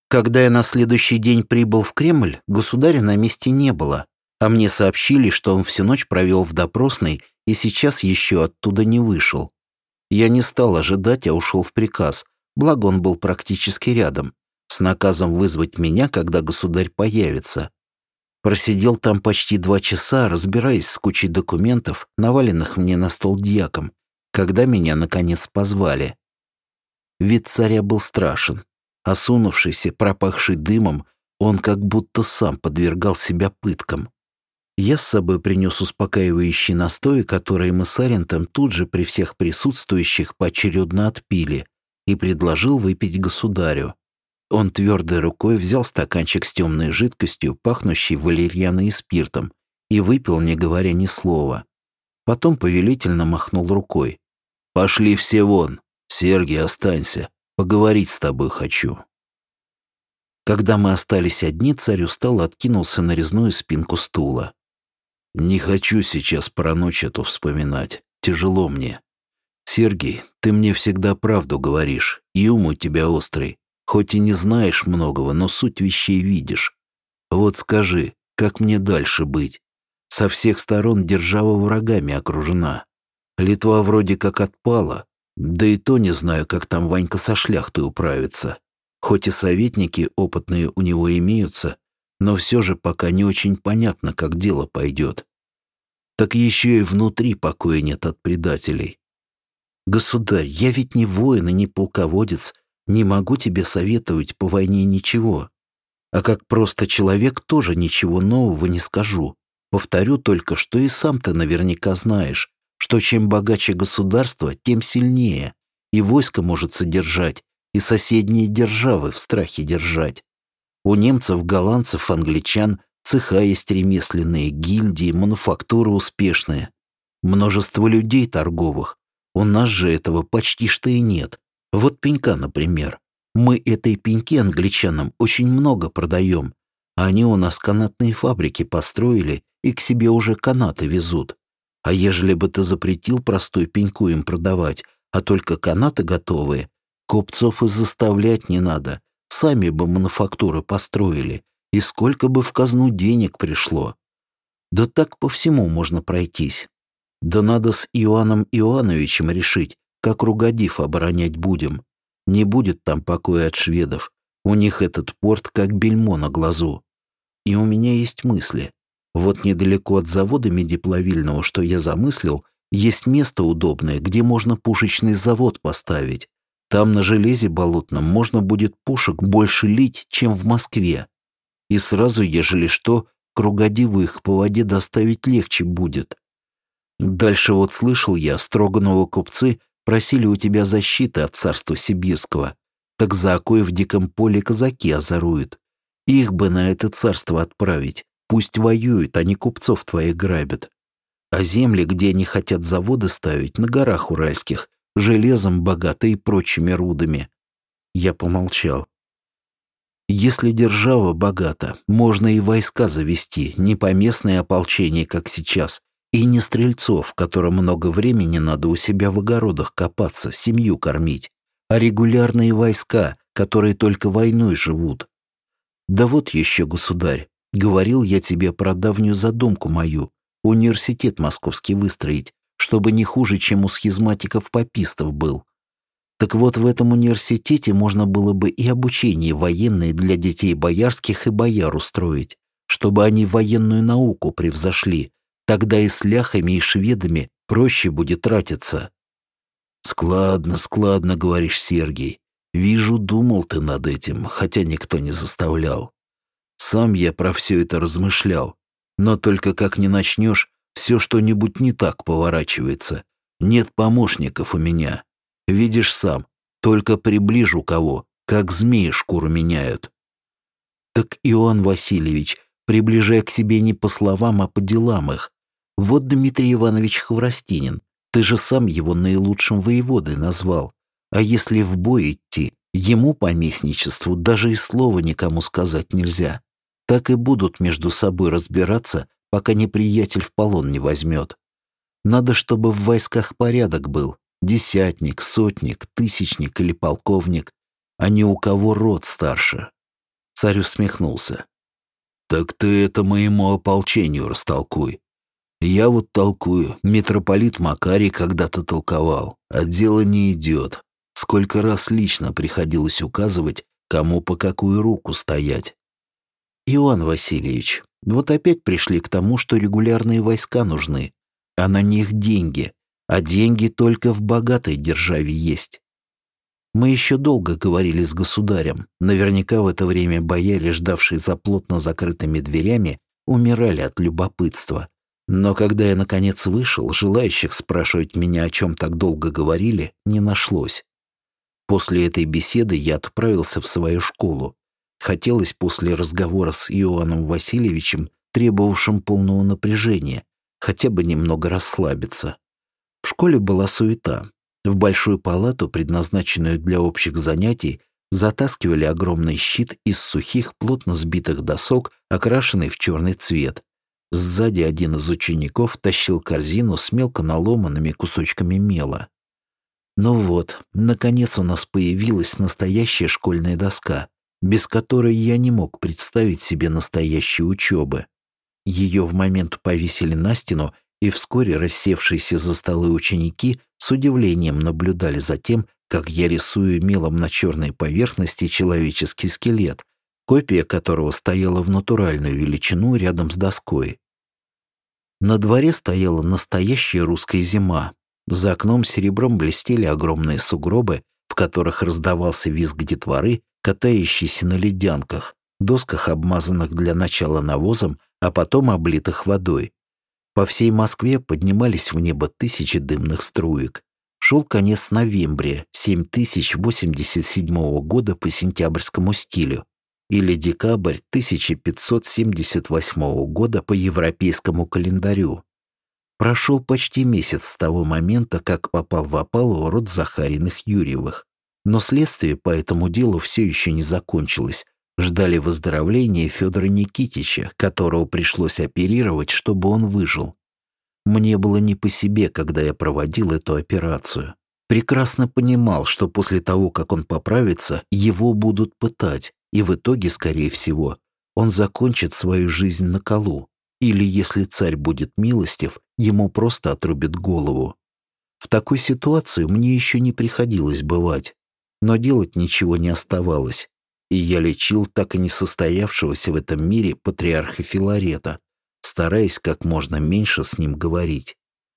Когда я на следующий день прибыл в Кремль, государя на месте не было, а мне сообщили, что он всю ночь провел в допросной и сейчас еще оттуда не вышел. Я не стал ожидать, а ушел в приказ, благо он был практически рядом, с наказом вызвать меня, когда государь появится. Просидел там почти 2 часа, разбираясь с кучей документов, наваленных мне на стол дьяком, когда меня, наконец, позвали. Вид царя был страшен. Осунувшийся, пропахший дымом, он как будто сам подвергал себя пыткам. Я с собой принес успокаивающие настои, которые мы с Арентом тут же при всех присутствующих поочередно отпили, и предложил выпить государю. Он твердой рукой взял стаканчик с темной жидкостью, пахнущей валерьяной и спиртом, и выпил, не говоря ни слова. Потом повелительно махнул рукой. «Пошли все вон. Сергий, останься. Поговорить с тобой хочу». Когда мы остались одни, царь устало откинулся на резную спинку стула. «Не хочу сейчас про ночь эту вспоминать. Тяжело мне. Сергий, ты мне всегда правду говоришь, и ум у тебя острый. Хоть и не знаешь многого, но суть вещей видишь. Вот скажи, как мне дальше быть? Со всех сторон держава врагами окружена. Литва вроде как отпала, да и то не знаю, как там Ванька со шляхтой управится. Хоть и советники опытные у него имеются, но все же пока не очень понятно, как дело пойдет. Так еще и внутри покоя нет от предателей. Государь, я ведь не воин и не полководец, не могу тебе советовать по войне ничего. А как просто человек тоже ничего нового не скажу. Повторю только, что и сам ты наверняка знаешь, что чем богаче государство, тем сильнее, и войско может содержать, и соседние державы в страхе держать. У немцев, голландцев, англичан цеха есть ремесленные, гильдии, мануфактуры успешные. Множество людей торговых. У нас же этого почти что и нет. Вот пенька, например. Мы этой пеньки англичанам очень много продаем. Они у нас канатные фабрики построили и к себе уже канаты везут. А ежели бы ты запретил простую пеньку им продавать, а только канаты готовые, купцов и заставлять не надо. Сами бы мануфактуры построили, и сколько бы в казну денег пришло. Да так по всему можно пройтись. Да надо с Иоанном Иоановичем решить, как Ругадив оборонять будем. Не будет там покоя от шведов. У них этот порт как бельмо на глазу. И у меня есть мысли. Вот недалеко от завода медиплавильного, что я замыслил, есть место удобное, где можно пушечный завод поставить. Там на железе болотном можно будет пушек больше лить, чем в Москве. И сразу, ежели что, к Ругадиву их по воде доставить легче будет. Дальше вот слышал я, Строгановы купцы просили у тебя защиты от царства сибирского. Так за окой в диком поле казаки озоруют. Их бы на это царство отправить. Пусть воюют, а не купцов твоих грабят. А земли, где они хотят заводы ставить, на горах уральских, железом богаты и прочими рудами. Я помолчал. Если держава богата, можно и войска завести, не поместное ополчение, как сейчас, и не стрельцов, которым много времени надо у себя в огородах копаться, семью кормить, а регулярные войска, которые только войной живут. Да вот еще, государь, говорил я тебе про давнюю задумку мою, университет московский выстроить, чтобы не хуже, чем у схизматиков-попистов был. Так вот, в этом университете можно было бы и обучение военное для детей боярских и бояр устроить, чтобы они военную науку превзошли. Тогда и с ляхами, и шведами проще будет тратиться. Складно, складно, говоришь, Сергей. Вижу, думал ты над этим, хотя никто не заставлял. Сам я про все это размышлял. Но только как не начнешь, все что-нибудь не так поворачивается. Нет помощников у меня. Видишь сам, только приближу кого, как змеи шкуру меняют. Так, Иоанн Васильевич, приближай к себе не по словам, а по делам их. Вот Дмитрий Иванович Хворостинин, ты же сам его наилучшим воеводой назвал. А если в бой идти, ему по местничеству даже и слова никому сказать нельзя. Так и будут между собой разбираться, пока неприятель в полон не возьмет. Надо, чтобы в войсках порядок был. Десятник, сотник, тысячник или полковник, а не у кого род старше. Царь усмехнулся. «Так ты это моему ополчению растолкуй. Я вот толкую, митрополит Макарий когда-то толковал, а дело не идет. Сколько раз лично приходилось указывать, кому по какую руку стоять». «Иоанн Васильевич, вот опять пришли к тому, что регулярные войска нужны, а на них деньги, а деньги только в богатой державе есть. Мы еще долго говорили с государем. Наверняка в это время бояре, ждавшие за плотно закрытыми дверями, умирали от любопытства. Но когда я, наконец, вышел, желающих спрашивать меня, о чем так долго говорили, не нашлось. После этой беседы я отправился в свою школу. Хотелось после разговора с Иоанном Васильевичем, требовавшим полного напряжения, хотя бы немного расслабиться. В школе была суета. В большую палату, предназначенную для общих занятий, затаскивали огромный щит из сухих, плотно сбитых досок, окрашенный в черный цвет. Сзади один из учеников тащил корзину с мелко наломанными кусочками мела. Ну вот, наконец у нас появилась настоящая школьная доска, без которой я не мог представить себе настоящей учебы. Ее в момент повесили на стену, и вскоре рассевшиеся за столы ученики с удивлением наблюдали за тем, как я рисую мелом на черной поверхности человеческий скелет, копия которого стояла в натуральную величину рядом с доской. На дворе стояла настоящая русская зима. За окном серебром блестели огромные сугробы, в которых раздавался визг детворы, катающейся на ледянках, досках, обмазанных для начала навозом, а потом облитых водой. По всей Москве поднимались в небо тысячи дымных струек. Шел конец ноября 7087 года по сентябрьскому стилю, или декабрь 1578 года по европейскому календарю. Прошел почти месяц с того момента, как попал в опалу род Захариных Юрьевых. Но следствие по этому делу все еще не закончилось. Ждали выздоровления Федора Никитича, которого пришлось оперировать, чтобы он выжил. Мне было не по себе, когда я проводил эту операцию. Прекрасно понимал, что после того, как он поправится, его будут пытать, и в итоге, скорее всего, он закончит свою жизнь на колу. Или, если царь будет милостив, ему просто отрубит голову. В такой ситуации мне еще не приходилось бывать, но делать ничего не оставалось. И я лечил так и не состоявшегося в этом мире патриарха Филарета, стараясь как можно меньше с ним говорить.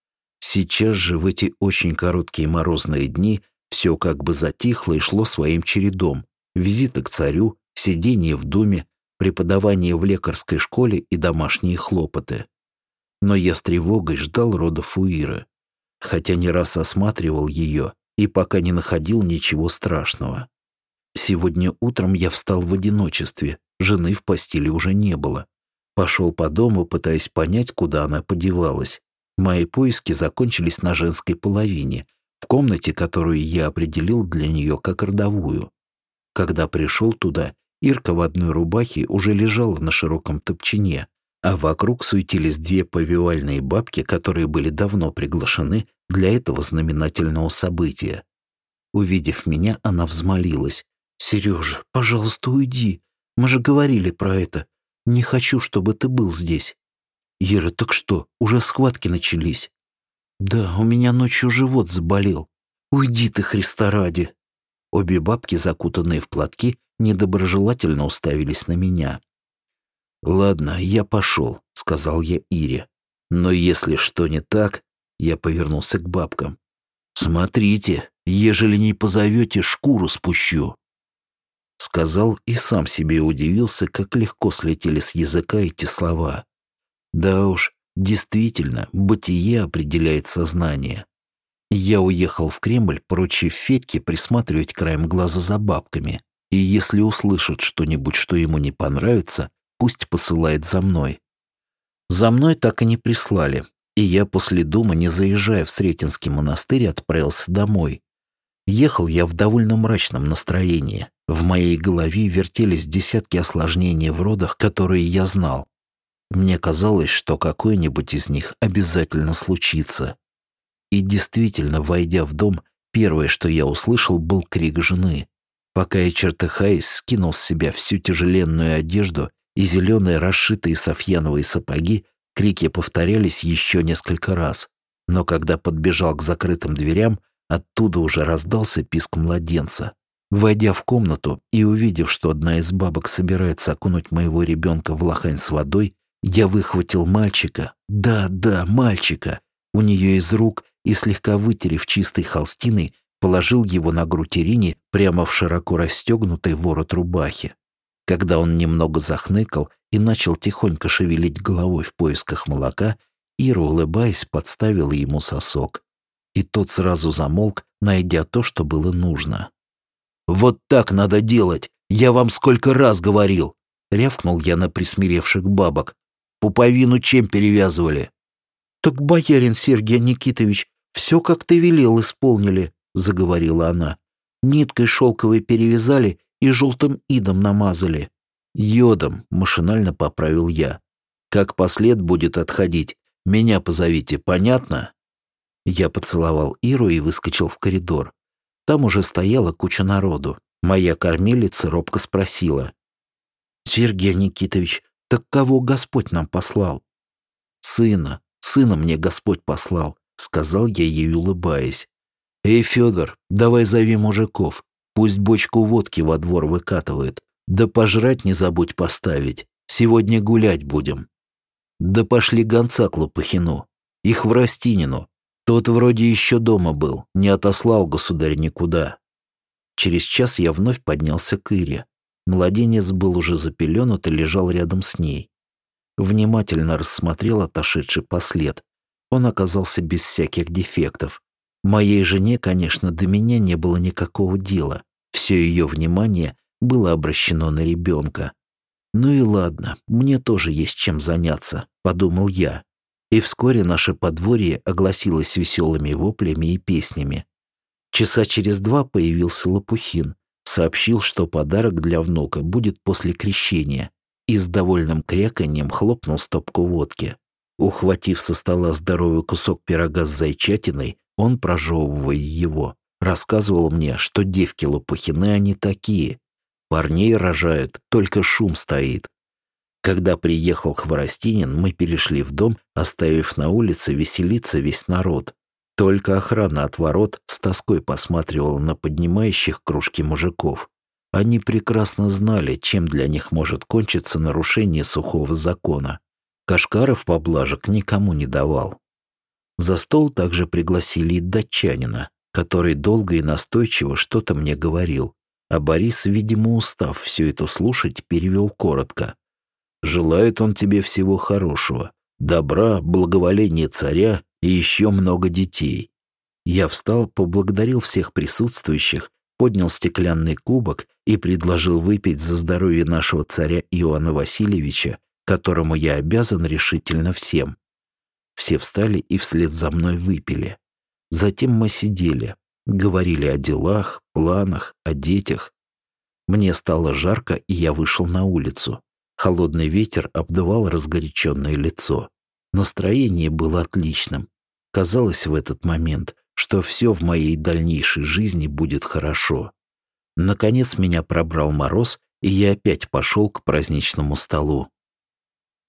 Сейчас же, в эти очень короткие морозные дни, все как бы затихло и шло своим чередом. Визиты к царю, сидение в думе, преподавание в лекарской школе и домашние хлопоты. Но я с тревогой ждал родов у Иры, хотя не раз осматривал ее и пока не находил ничего страшного. Сегодня утром я встал в одиночестве, жены в постели уже не было. Пошел по дому, пытаясь понять, куда она подевалась. Мои поиски закончились на женской половине, в комнате, которую я определил для нее как родовую. Когда пришел туда, Ирка в одной рубахе уже лежала на широком топчине, а вокруг суетились две повивальные бабки, которые были давно приглашены для этого знаменательного события. Увидев меня, она взмолилась: «Сережа, пожалуйста, уйди. Мы же говорили про это. Не хочу, чтобы ты был здесь». «Ира, так что, уже схватки начались?» «Да, у меня ночью живот заболел. Уйди ты, Христа ради». Обе бабки, закутанные в платки, недоброжелательно уставились на меня. «Ладно, я пошел», — сказал я Ире. «Но если что не так...» — я повернулся к бабкам. «Смотрите, ежели не позовете, шкуру спущу». Сказал и сам себе удивился, как легко слетели с языка эти слова. Да уж, действительно, бытие определяет сознание. Я уехал в Кремль, поручив Федьке присматривать краем глаза за бабками, и если услышит что-нибудь, что ему не понравится, пусть посылает за мной. За мной так и не прислали, и я после дома, не заезжая в Сретенский монастырь, отправился домой. Ехал я в довольно мрачном настроении. В моей голове вертелись десятки осложнений в родах, которые я знал. Мне казалось, что какой-нибудь из них обязательно случится. И действительно, войдя в дом, первое, что я услышал, был крик жены. Пока я, чертыхаясь, скинул с себя всю тяжеленную одежду и зеленые расшитые софьяновые сапоги, крики повторялись еще несколько раз. Но когда подбежал к закрытым дверям, оттуда уже раздался писк младенца. Войдя в комнату и увидев, что одна из бабок собирается окунуть моего ребенка в лохань с водой, я выхватил мальчика. Да, мальчика. У нее из рук и, слегка вытерев чистой холстиной, положил его на грудь Ирине прямо в широко расстегнутый ворот рубахи. Когда он немного захныкал и начал тихонько шевелить головой в поисках молока, Ира, улыбаясь, подставила ему сосок. И тот сразу замолк, найдя то, что было нужно. «Вот так надо делать! Я вам сколько раз говорил!» Рявкнул я на присмиревших бабок. «Пуповину чем перевязывали?» «Так, боярин Сергей Никитович, все, как ты велел, исполнили», — заговорила она. «Ниткой шелковой перевязали и желтым идом намазали». «Йодом», — машинально поправил я. «Как послед будет отходить, меня позовите, понятно?» Я поцеловал Иру и выскочил в коридор. Там уже стояла куча народу. Моя кормилица робко спросила: «Сергей Никитович, так кого Господь нам послал?» «Сына мне Господь послал», — сказал я ей, улыбаясь. «Эй, Федор, давай зови мужиков, пусть бочку водки во двор выкатывают, да пожрать не забудь поставить, сегодня гулять будем». Да пошли гонца к Лопухину, их в Растинину. Тот вроде еще дома был, не отослал государь никуда. Через час я вновь поднялся к Ире. Младенец был уже запеленут и лежал рядом с ней. Внимательно рассмотрел отошедший послед. Он оказался без всяких дефектов. Моей жене, конечно, до меня не было никакого дела. Все ее внимание было обращено на ребенка. «Ну и ладно, мне тоже есть чем заняться», — подумал я. И вскоре наше подворье огласилось веселыми воплями и песнями. Часа через 2 появился Лопухин, сообщил, что подарок для внука будет после крещения, и с довольным кряканьем хлопнул стопку водки. Ухватив со стола здоровый кусок пирога с зайчатиной, он, прожевывая его, рассказывал мне, что девки Лопухины они такие. Парней рожают, только шум стоит. Когда приехал Хворостинин, мы перешли в дом, оставив на улице веселиться весь народ. Только охрана от ворот с тоской посматривала на поднимающих кружки мужиков. Они прекрасно знали, чем для них может кончиться нарушение сухого закона. Кашкаров поблажек никому не давал. За стол также пригласили и датчанина, который долго и настойчиво что-то мне говорил. А Борис, видимо, устав все это слушать, перевел коротко. «Желает он тебе всего хорошего, добра, благоволения царя и еще много детей». Я встал, поблагодарил всех присутствующих, поднял стеклянный кубок и предложил выпить за здоровье нашего царя Иоанна Васильевича, которому я обязан решительно всем. Все встали и вслед за мной выпили. Затем мы сидели, говорили о делах, планах, о детях. Мне стало жарко, и я вышел на улицу. Холодный ветер обдувал разгоряченное лицо. Настроение было отличным. Казалось в этот момент, что все в моей дальнейшей жизни будет хорошо. Наконец меня пробрал мороз, и я опять пошел к праздничному столу.